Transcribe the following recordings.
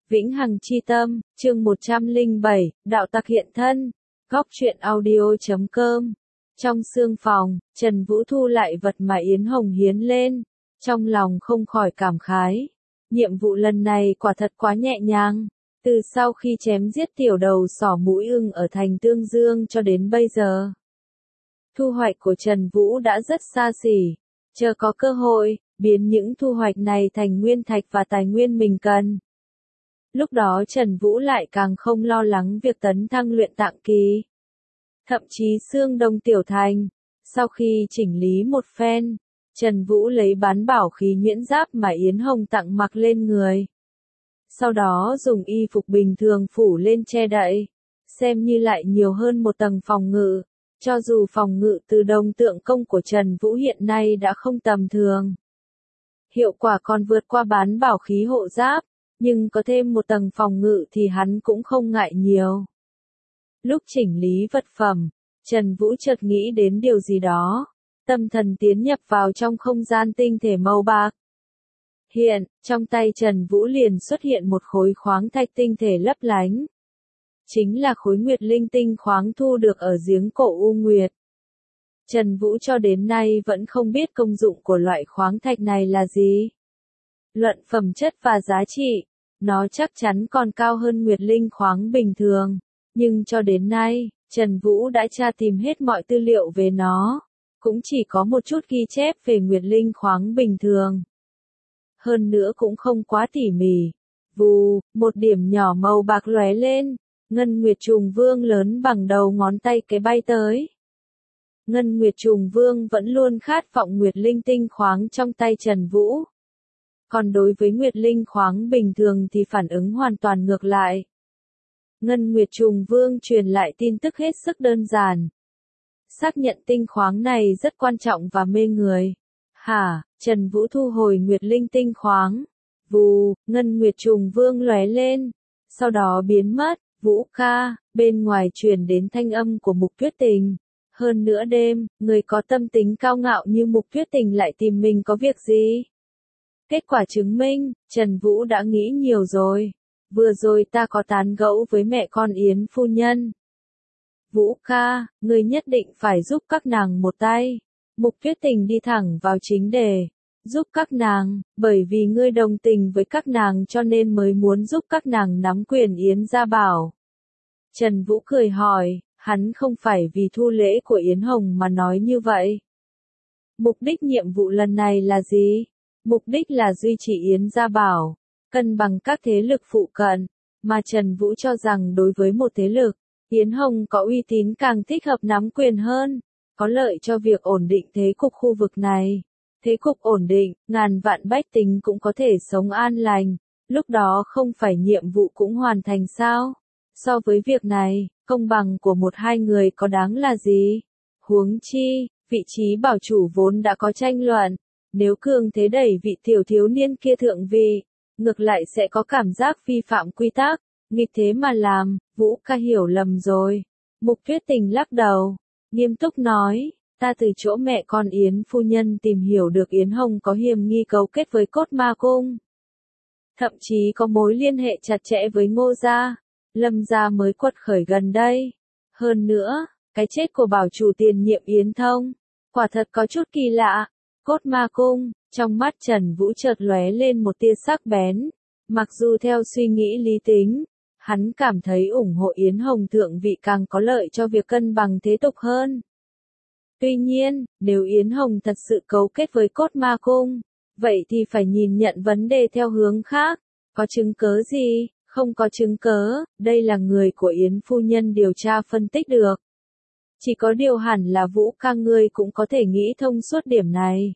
Vĩnh Hằng Chi Tâm, chương 107, Đạo Tặc hiện thân, góc truyện audio.com. Trong sương phòng, Trần Vũ thu lại vật mà Yến Hồng hiến lên, trong lòng không khỏi cảm khái. Nhiệm vụ lần này quả thật quá nhẹ nhàng, từ sau khi chém giết tiểu đầu sỏ mũi ưng ở thành Tương Dương cho đến bây giờ. Thu hoạch của Trần Vũ đã rất xa xỉ, chờ có cơ hội, biến những thu hoạch này thành nguyên thạch và tài nguyên mình cần. Lúc đó Trần Vũ lại càng không lo lắng việc tấn thăng luyện tạng kỳ. Thậm chí xương đông tiểu thành, sau khi chỉnh lý một phen, Trần Vũ lấy bán bảo khí nhuyễn giáp mà Yến Hồng tặng mặc lên người. Sau đó dùng y phục bình thường phủ lên che đậy, xem như lại nhiều hơn một tầng phòng ngự. Cho dù phòng ngự từ đồng tượng công của Trần Vũ hiện nay đã không tầm thường, hiệu quả còn vượt qua bán bảo khí hộ giáp, nhưng có thêm một tầng phòng ngự thì hắn cũng không ngại nhiều. Lúc chỉnh lý vật phẩm, Trần Vũ chợt nghĩ đến điều gì đó, tâm thần tiến nhập vào trong không gian tinh thể màu bạc. Hiện, trong tay Trần Vũ liền xuất hiện một khối khoáng thạch tinh thể lấp lánh. Chính là khối nguyệt linh tinh khoáng thu được ở giếng cổ U Nguyệt. Trần Vũ cho đến nay vẫn không biết công dụng của loại khoáng thạch này là gì. Luận phẩm chất và giá trị, nó chắc chắn còn cao hơn nguyệt linh khoáng bình thường, nhưng cho đến nay, Trần Vũ đã tra tìm hết mọi tư liệu về nó, cũng chỉ có một chút ghi chép về nguyệt linh khoáng bình thường. Hơn nữa cũng không quá tỉ mỉ. Vù, một điểm nhỏ màu bạc lóe lên, Ngân Nguyệt Trùng Vương lớn bằng đầu ngón tay cái bay tới. Ngân Nguyệt Trùng Vương vẫn luôn khát vọng nguyệt linh tinh khoáng trong tay Trần Vũ. Còn đối với nguyệt linh khoáng bình thường thì phản ứng hoàn toàn ngược lại. Ngân Nguyệt Trùng Vương truyền lại tin tức hết sức đơn giản. Xác nhận tinh khoáng này rất quan trọng và mê người. Hả, Trần Vũ thu hồi nguyệt linh tinh khoáng. Vù, Ngân Nguyệt Trùng Vương lóe lên, sau đó biến mất. Vũ ca, bên ngoài truyền đến thanh âm của Mục Tuyết Tình. Hơn nữa đêm, người có tâm tính cao ngạo như Mục Tuyết Tình lại tìm mình có việc gì? Kết quả chứng minh, Trần Vũ đã nghĩ nhiều rồi. Vừa rồi ta có tán gẫu với mẹ con Yến phu nhân. Vũ ca, người nhất định phải giúp các nàng một tay. Mục Tuyết Tình đi thẳng vào chính đề. Giúp các nàng, bởi vì ngươi đồng tình với các nàng cho nên mới muốn giúp các nàng nắm quyền Yến Gia Bảo. Trần Vũ cười hỏi, hắn không phải vì thu lễ của Yến Hồng mà nói như vậy. Mục đích nhiệm vụ lần này là gì? Mục đích là duy trì Yến Gia Bảo, cân bằng các thế lực phụ cận, mà Trần Vũ cho rằng đối với một thế lực, Yến Hồng có uy tín càng thích hợp nắm quyền hơn, có lợi cho việc ổn định thế cục khu vực này. Thế cục ổn định, ngàn vạn bách tính cũng có thể sống an lành, lúc đó không phải nhiệm vụ cũng hoàn thành sao? So với việc này, công bằng của một hai người có đáng là gì? Huống chi, vị trí bảo chủ vốn đã có tranh luận, nếu cường thế đẩy vị tiểu thiếu niên kia thượng vị, ngược lại sẽ có cảm giác vi phạm quy tắc, nghịch thế mà làm. Vũ ca hiểu lầm rồi. Mục Tuyết Tình lắc đầu, nghiêm túc nói. Ta từ chỗ mẹ con Yến phu nhân tìm hiểu được Yến Hồng có hiềm nghi cấu kết với Cốt Ma Cung. Thậm chí có mối liên hệ chặt chẽ với Ngô Gia, Lâm Gia mới quật khởi gần đây. Hơn nữa, cái chết của bảo chủ tiền nhiệm Yến Thông, quả thật có chút kỳ lạ. Cốt Ma Cung, trong mắt Trần Vũ chợt lóe lên một tia sắc bén. Mặc dù theo suy nghĩ lý tính, hắn cảm thấy ủng hộ Yến Hồng thượng vị càng có lợi cho việc cân bằng thế tục hơn. Tuy nhiên, nếu Yến Hồng thật sự cấu kết với Cốt Ma Cung, vậy thì phải nhìn nhận vấn đề theo hướng khác. Có chứng cớ gì? Không có chứng cớ, đây là người của Yến phu nhân điều tra phân tích được. Chỉ có điều hẳn là Vũ ca ngươi cũng có thể nghĩ thông suốt điểm này.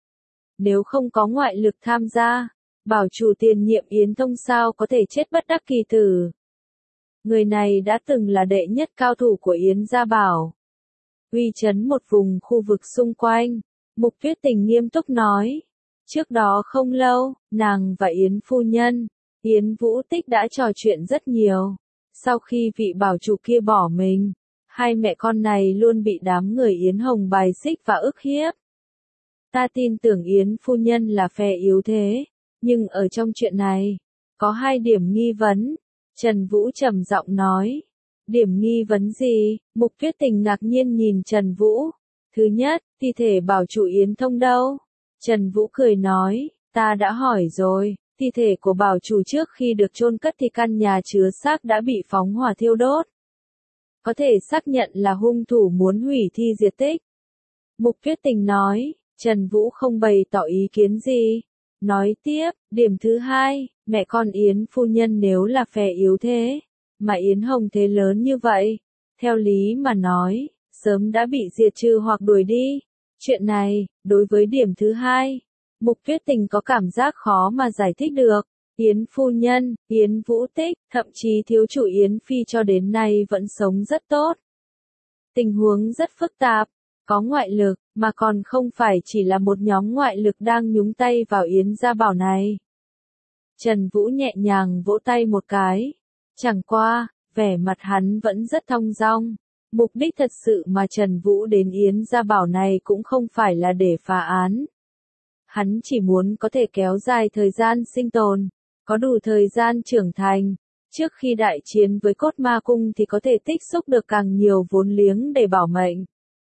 Nếu không có ngoại lực tham gia, bảo chủ tiền nhiệm Yến Thông sao có thể chết bất đắc kỳ tử. Người này đã từng là đệ nhất cao thủ của Yến Gia Bảo, uy chấn một vùng khu vực xung quanh. Mục Tuyết Tình nghiêm túc nói. Trước đó không lâu, nàng và Yến phu nhân, Yến Vũ Tích đã trò chuyện rất nhiều. Sau khi vị bảo chủ kia bỏ mình, hai mẹ con này luôn bị đám người Yến Hồng bài xích và ức hiếp. Ta tin tưởng Yến phu nhân là phe yếu thế, nhưng ở trong chuyện này, Có 2 điểm nghi vấn. Trần Vũ trầm giọng nói. Điểm nghi vấn gì? Mục Tuyết Tình ngạc nhiên nhìn Trần Vũ. Thứ nhất, thi thể bảo chủ Yến Thông đâu? Trần Vũ cười nói, ta đã hỏi rồi, thi thể của bảo chủ trước khi được chôn cất thì căn nhà chứa xác đã bị phóng hỏa thiêu đốt. Có thể xác nhận là hung thủ muốn hủy thi diệt tích. Mục Tuyết Tình nói, Trần Vũ không bày tỏ ý kiến gì. Nói tiếp, điểm thứ 2, mẹ con Yến phu nhân nếu là phe yếu thế, mà Yến Hồng thế lớn như vậy, theo lý mà nói, sớm đã bị diệt trừ hoặc đuổi đi. Chuyện này, đối với điểm thứ 2, Mục Tuyết Tình có cảm giác khó mà giải thích được. Yến phu nhân, Yến Vũ Tích, thậm chí thiếu chủ Yến Phi cho đến nay vẫn sống rất tốt. Tình huống rất phức tạp, có ngoại lực, mà còn không phải chỉ là một nhóm ngoại lực đang nhúng tay vào Yến Gia Bảo này. Trần Vũ nhẹ nhàng vỗ tay một cái. Chẳng qua, vẻ mặt hắn vẫn rất thong dong. Mục đích thật sự mà Trần Vũ đến Yến Gia Bảo này cũng không phải là để phá án. Hắn chỉ muốn có thể kéo dài thời gian sinh tồn, có đủ thời gian trưởng thành. Trước khi đại chiến với Cốt Ma Cung thì có thể tích xúc được càng nhiều vốn liếng để bảo mệnh.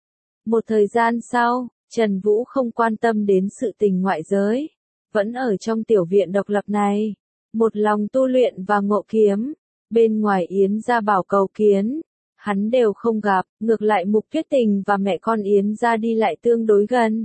Một thời gian sau, Trần Vũ không quan tâm đến sự tình ngoại giới. Vẫn ở trong tiểu viện độc lập này. Một lòng tu luyện và ngộ kiếm. Bên ngoài Yến Gia Bảo cầu kiến. Hắn đều không gặp, ngược lại Mục Tuyết Tình và mẹ con Yến Gia đi lại tương đối gần.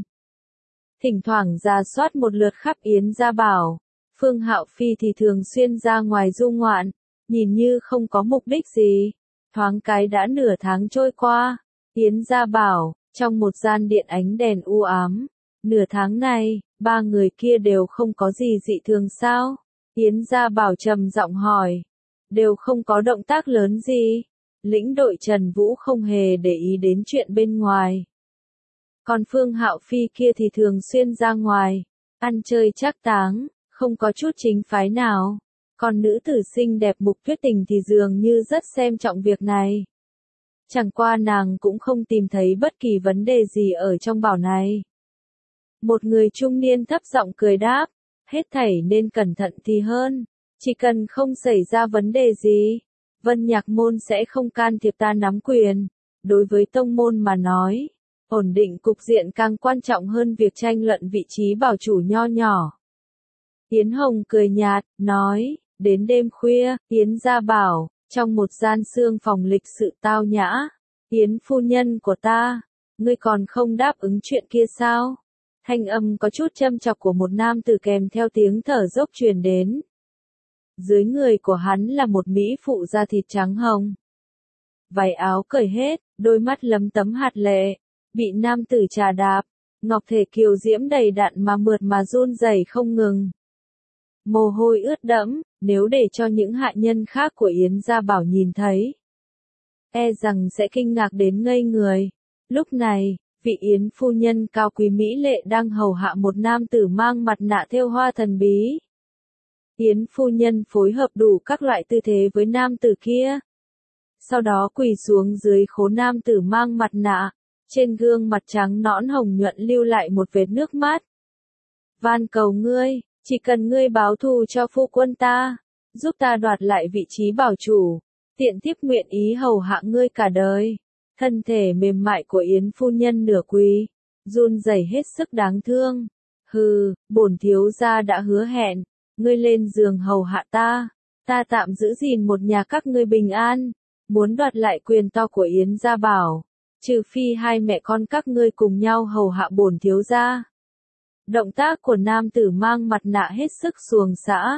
Thỉnh thoảng rà soát một lượt khắp Yến Gia Bảo. Phương Hạo Phi thì thường xuyên ra ngoài du ngoạn, nhìn như không có mục đích gì. Thoáng cái đã nửa tháng trôi qua. Yến Gia Bảo, trong một gian điện ánh đèn u ám. Nửa tháng này, 3 người kia đều không có gì dị thường sao? Yến Gia Bảo trầm giọng hỏi. Đều không có động tác lớn gì. Lĩnh đội Trần Vũ không hề để ý đến chuyện bên ngoài. Còn Phương Hạo Phi kia thì thường xuyên ra ngoài, ăn chơi trác táng, không có chút chính phái nào. Còn nữ tử xinh đẹp Mục Tuyết Tình thì dường như rất xem trọng việc này. Chẳng qua nàng cũng không tìm thấy bất kỳ vấn đề gì ở trong bảo này. Một người trung niên thấp giọng cười đáp, hết thảy nên cẩn thận thì hơn, chỉ cần không xảy ra vấn đề gì, Vân Nhạc Môn sẽ không can thiệp ta nắm quyền. Đối với tông môn mà nói, ổn định cục diện càng quan trọng hơn việc tranh luận vị trí bảo chủ nho nhỏ. Yến Hồng cười nhạt, nói, đến đêm khuya, Yến Gia Bảo, trong một gian sương phòng lịch sự tao nhã. Yến phu nhân của ta, ngươi còn không đáp ứng chuyện kia sao? Thanh âm có chút châm chọc của một nam tử kèm theo tiếng thở dốc truyền đến. Dưới người của hắn là một mỹ phụ da thịt trắng hồng. Váy áo cởi hết, đôi mắt lấm tấm hạt lệ, bị nam tử trà đạp, ngọc thể kiều diễm đầy đặn mà mượt mà run rẩy không ngừng. Mồ hôi ướt đẫm, nếu để cho những hạ nhân khác của Yến Gia Bảo nhìn thấy, e rằng sẽ kinh ngạc đến ngây người. Lúc này, vị Yến phu nhân cao quý mỹ lệ đang hầu hạ một nam tử mang mặt nạ thêu hoa thần bí. Yến phu nhân phối hợp đủ các loại tư thế với nam tử kia. Sau đó quỳ xuống dưới khố nam tử mang mặt nạ, trên gương mặt trắng nõn hồng nhuận lưu lại một vệt nước mắt. Van cầu ngươi, chỉ cần ngươi báo thù cho phu quân ta, giúp ta đoạt lại vị trí bảo chủ, tiện thiếp nguyện ý hầu hạ ngươi cả đời. Thân thể mềm mại của Yến phu nhân nửa quỳ, run rẩy hết sức đáng thương. Hừ, bổn thiếu gia đã hứa hẹn, ngươi lên giường hầu hạ ta, ta tạm giữ gìn một nhà các ngươi bình an, muốn đoạt lại quyền to của Yến Gia Bảo, trừ phi hai mẹ con các ngươi cùng nhau hầu hạ bổn thiếu gia. Động tác của nam tử mang mặt nạ hết sức xuồng xã.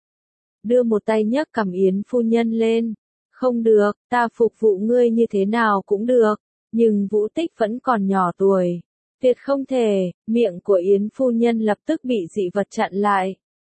Đưa một tay nhấc cằm Yến phu nhân lên. Không được, ta phục vụ ngươi như thế nào cũng được, nhưng Vũ Tích vẫn còn nhỏ tuổi. Tuyệt không thể, miệng của Yến phu nhân lập tức bị dị vật chặn lại.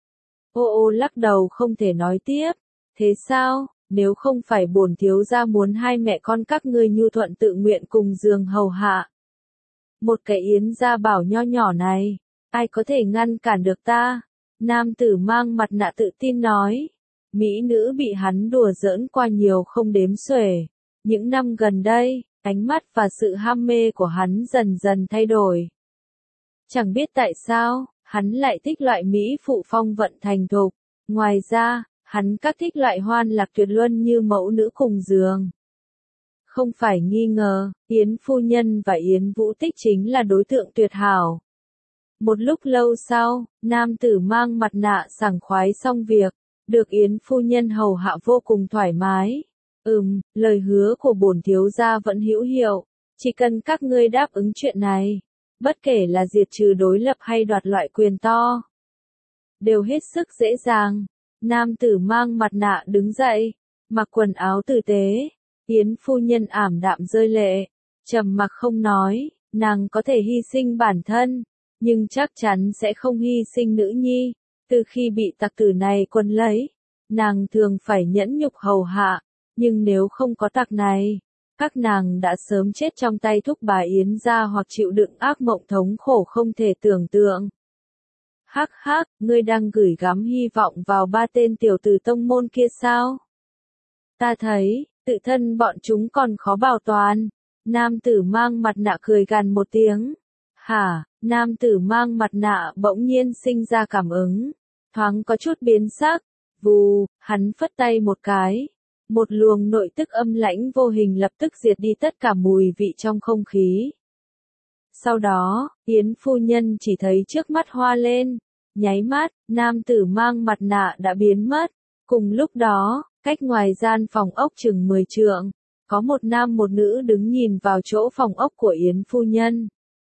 Ô lắc đầu không thể nói tiếp. Thế sao, nếu không phải bổn thiếu gia muốn hai mẹ con các ngươi nhu thuận tự nguyện cùng giường hầu hạ. Một cái Yến Gia Bảo nho nhỏ này, ai có thể ngăn cản được ta? Nam tử mang mặt nạ tự tin nói. Mỹ nữ bị hắn đùa giỡn qua nhiều không đếm xuể. Những năm gần đây, ánh mắt và sự ham mê của hắn dần dần thay đổi. Chẳng biết tại sao, hắn lại thích loại Mỹ phụ phong vận thành thục. Ngoài ra, hắn các thích loại hoan lạc tuyệt luân như mẫu nữ cùng giường. Không phải nghi ngờ, Yến phu nhân và Yến Vũ Tích chính là đối tượng tuyệt hảo. Một lúc lâu sau, nam tử mang mặt nạ sảng khoái xong việc, được Yến phu nhân hầu hạ vô cùng thoải mái. Lời hứa của bổn thiếu gia vẫn hữu hiệu, chỉ cần các ngươi đáp ứng chuyện này, bất kể là diệt trừ đối lập hay đoạt loại quyền to, đều hết sức dễ dàng. Nam tử mang mặt nạ đứng dậy, mặc quần áo tử tế. Yến phu nhân ảm đạm rơi lệ, trầm mặc không nói, nàng có thể hy sinh bản thân, nhưng chắc chắn sẽ không hy sinh nữ nhi. Từ khi bị tặc tử này quân lấy, nàng thường phải nhẫn nhục hầu hạ, nhưng nếu không có tặc này, các nàng đã sớm chết trong tay thúc bà Yến gia hoặc chịu đựng ác mộng thống khổ không thể tưởng tượng. Hắc hắc, ngươi đang gửi gắm hy vọng vào ba tên tiểu tử tông môn kia sao? Ta thấy, tự thân bọn chúng còn khó bảo toàn. Nam tử mang mặt nạ cười gằn một tiếng. Hả, nam tử mang mặt nạ bỗng nhiên sinh ra cảm ứng, thoáng có chút biến sắc. Vù, hắn phất tay một cái. Một luồng nội tức âm lãnh vô hình lập tức diệt đi tất cả mùi vị trong không khí. Sau đó, Yến phu nhân chỉ thấy trước mắt hoa lên. Nháy mắt, nam tử mang mặt nạ đã biến mất. Cùng lúc đó, cách ngoài gian phòng ốc chừng 10 trượng, có một nam một nữ đứng nhìn vào chỗ phòng ốc của Yến phu nhân.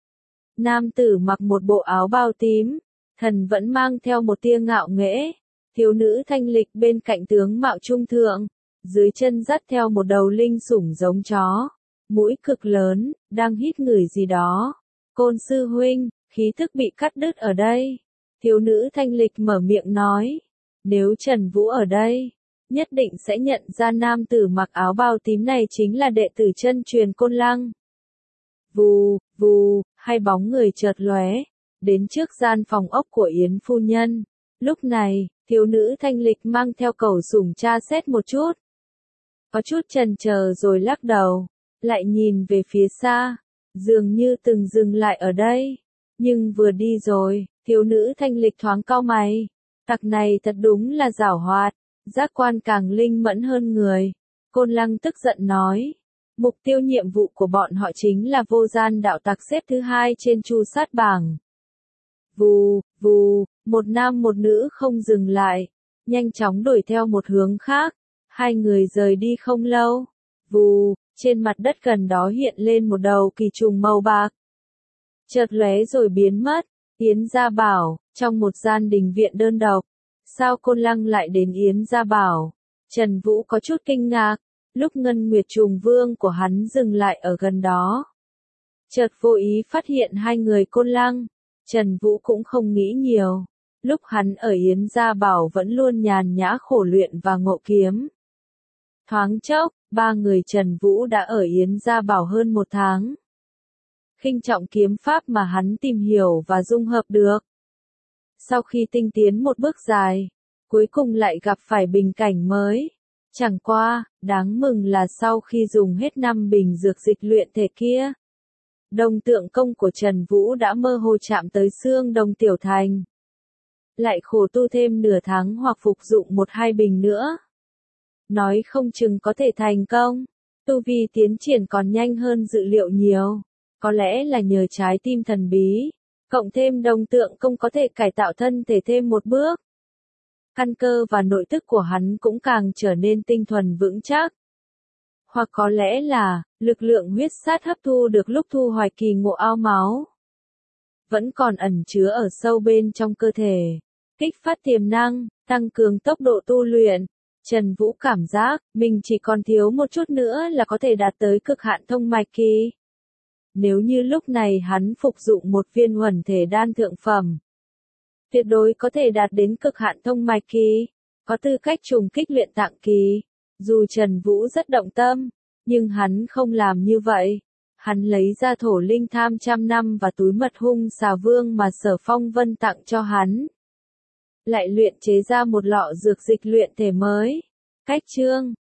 Nam tử mặc một bộ áo bao tím, thần vẫn mang theo một tia ngạo nghễ. Thiếu nữ thanh lịch bên cạnh tướng mạo trung thượng, dưới chân dắt theo một đầu linh sủng giống chó, mũi cực lớn, đang hít ngửi gì đó. Côn sư huynh, khí thức bị cắt đứt ở đây. Thiếu nữ thanh lịch mở miệng nói, nếu Trần Vũ ở đây, nhất định sẽ nhận ra nam tử mặc áo bao tím này chính là đệ tử chân truyền Côn Lăng. Vù, vù, hai bóng người chợt lóe, đến trước gian phòng ốc của Yến phu nhân. Lúc này, thiếu nữ thanh lịch mang theo cẩu sủng tra xét một chút. Có chút chần chờ rồi lắc đầu, lại nhìn về phía xa, dường như từng dừng lại ở đây. Nhưng vừa đi rồi, thiếu nữ thanh lịch thoáng cau mày. Tặc này thật đúng là giảo hoạt, giác quan càng linh mẫn hơn người. Côn Lăng tức giận nói, mục tiêu nhiệm vụ của bọn họ chính là vô gian đạo tặc xếp thứ 2 trên chu sát bảng. Vù, vù, một nam một nữ không dừng lại, nhanh chóng đuổi theo một hướng khác. Hai người rời đi không lâu. Vù, trên mặt đất gần đó hiện lên một đầu kỳ trùng màu bạc. Chợt lóe rồi biến mất. Yến Gia Bảo, trong một gian đình viện đơn độc. Sao Côn Lăng lại đến Yến Gia Bảo? Trần Vũ có chút kinh ngạc, lúc Ngân Nguyệt Trùng Vương của hắn dừng lại ở gần đó. Chợt vô ý phát hiện hai người Côn Lăng, Trần Vũ cũng không nghĩ nhiều. Lúc hắn ở Yến Gia Bảo vẫn luôn nhàn nhã khổ luyện và ngộ kiếm. Thoáng chốc, ba người Trần Vũ đã ở Yến Gia Bảo hơn 1 tháng. Khinh trọng kiếm pháp mà hắn tìm hiểu và dung hợp được. Sau khi tinh tiến một bước dài, cuối cùng lại gặp phải bình cảnh mới. Chẳng qua, đáng mừng là sau khi dùng hết 5 bình dược dịch luyện thể kia, đồng tượng công của Trần Vũ đã mơ hồ chạm tới xương đồng tiểu thành. Lại khổ tu thêm nửa tháng hoặc phục dụng 1-2 bình nữa, nói không chừng có thể thành công. Tu vi tiến triển còn nhanh hơn dự liệu nhiều. Có lẽ là nhờ trái tim thần bí, cộng thêm đồng tượng công có thể cải tạo thân thể thêm một bước. Căn cơ và nội tức của hắn cũng càng trở nên tinh thuần vững chắc. Hoặc có lẽ là, lực lượng huyết sát hấp thu được lúc thu hoạch kỳ ngộ ao máu, vẫn còn ẩn chứa ở sâu bên trong cơ thể. Kích phát tiềm năng, tăng cường tốc độ tu luyện. Trần Vũ cảm giác, mình chỉ còn thiếu một chút nữa là có thể đạt tới cực hạn thông mạch kỳ. Nếu như lúc này hắn phục dụng một viên huẩn thể đan thượng phẩm, tuyệt đối có thể đạt đến cực hạn thông mạch kỳ, có tư cách trùng kích luyện tạng kỳ. Dù Trần Vũ rất động tâm, nhưng hắn không làm như vậy. Hắn lấy ra thổ linh tham 100 năm và túi mật hung xà vương mà Sở Phong Vân tặng cho hắn. Lại luyện chế ra một lọ dược dịch luyện thể mới. Cách chương